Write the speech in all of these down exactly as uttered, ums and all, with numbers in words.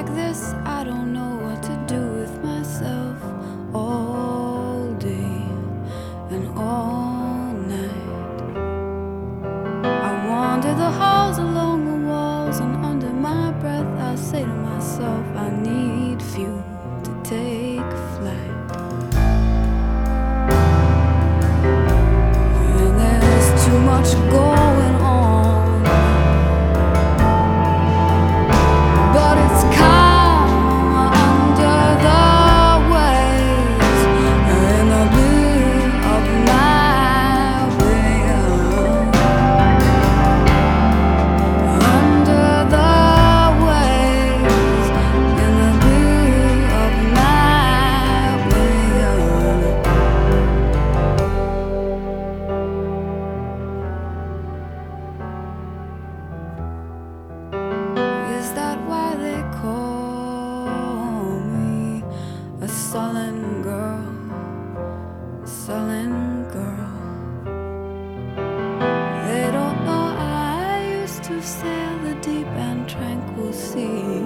this, I don't know what to do with myself all day and all night. I wander the halls along the walls, and under my breath I say to myself, I need fuel to take flight. And there's too much going on, but it's calm under the waves in the blue of my will. Under the waves in the blue of my will. Is that why they call me a sullen girl, sullen girl? They don't know I used to sail the deep and tranquil sea.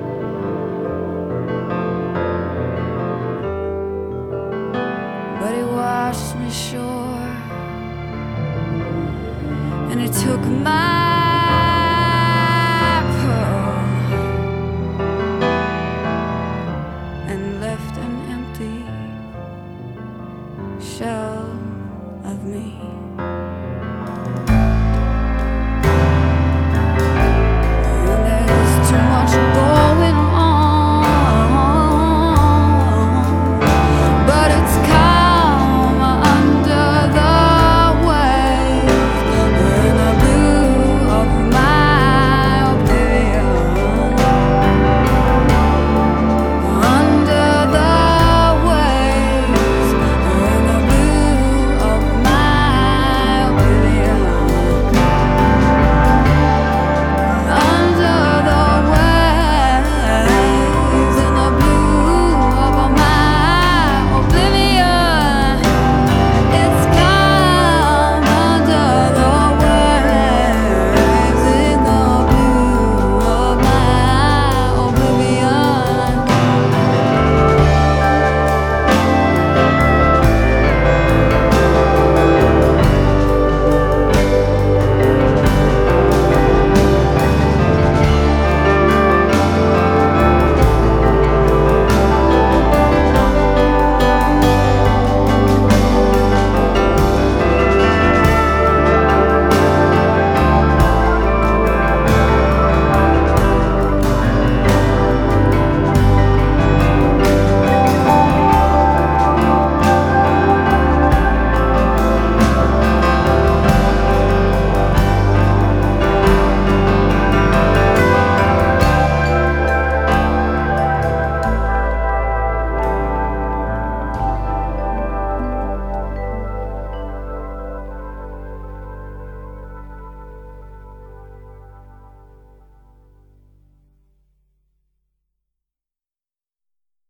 But it washed me ashore, and it took my pearl and left an empty shell of me.